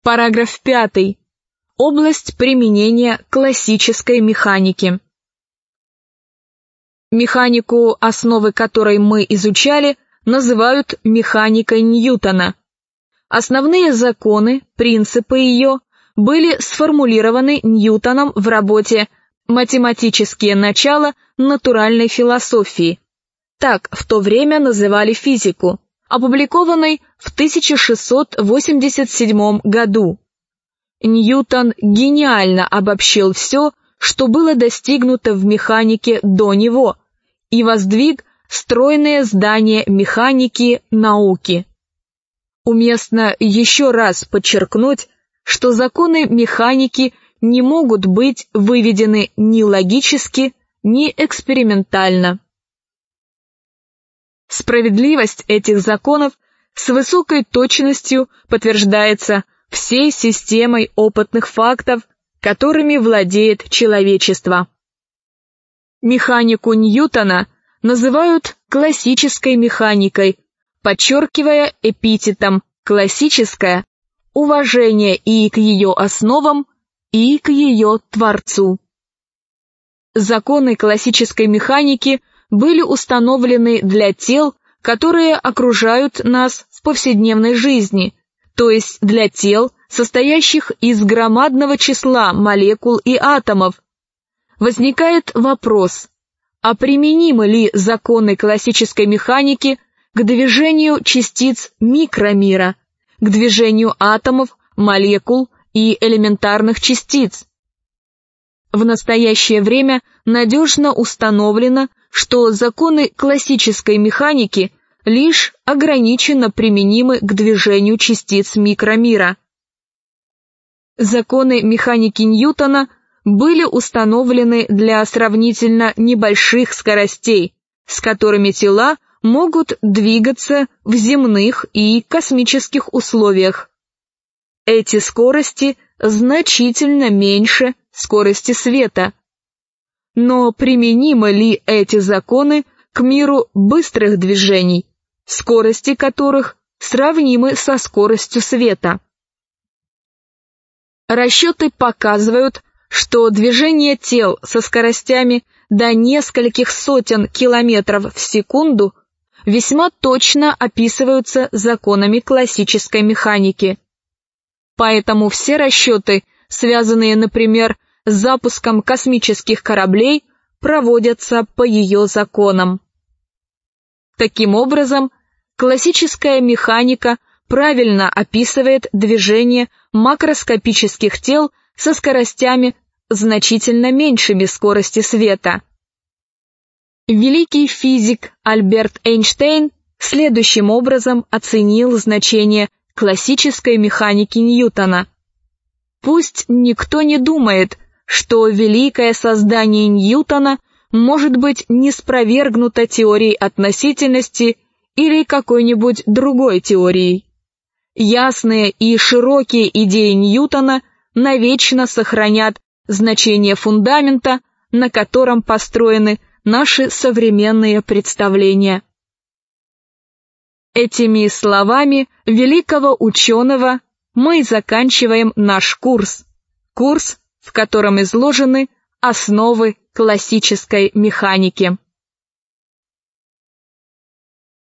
Параграф 5. Область применения классической механики. Механику, основы которой мы изучали, называют механикой Ньютона. Основные законы, принципы ее были сформулированы Ньютоном в работе «Математические начала натуральной философии». Так в то время называли физику, опубликованной в 1687 году. Ньютон гениально обобщил все, что было достигнуто в механике до него, и воздвиг стройное здание механики науки. Уместно еще раз подчеркнуть, что законы механики не могут быть выведены ни логически, ни экспериментально. Справедливость этих законов с высокой точностью подтверждается всей системой опытных фактов, которыми владеет человечество. Механику Ньютона называют классической механикой, подчеркивая эпитетом «классическая» уважение и к ее основам, и к ее Творцу. Законы классической механики были установлены для тел, которые окружают нас в повседневной жизни, то есть для тел, состоящих из громадного числа молекул и атомов. Возникает вопрос, а применимы ли законы классической механики к движению частиц микромира, к движению атомов, молекул и элементарных частиц? В настоящее время надежно установлено, что законы классической механики лишь ограниченно применимы к движению частиц микромира. Законы механики Ньютона были установлены для сравнительно небольших скоростей, с которыми тела могут двигаться в земных и космических условиях. Эти скорости значительно меньше скорости света. Но применимы ли эти законы к миру быстрых движений, скорости которых сравнимы со скоростью света? Расчеты показывают, что движение тел со скоростями до нескольких сотен километров в секунду весьма точно описываются законами классической механики. Поэтому все расчеты, связанные, например, с запуском космических кораблей, проводятся по ее законам. Таким образом, классическая механика правильно описывает движение макроскопических тел со скоростями значительно меньшими скорости света. Великий физик Альберт Эйнштейн следующим образом оценил значение классической механики Ньютона. Пусть никто не думает, что великое создание Ньютона может быть ниспровергнуто теорией относительности или какой-нибудь другой теорией. Ясные и широкие идеи Ньютона навечно сохранят значение фундамента, на котором построены наши современные представления. Этими словами великого ученого мы заканчиваем наш курс, в котором изложены основы классической механики.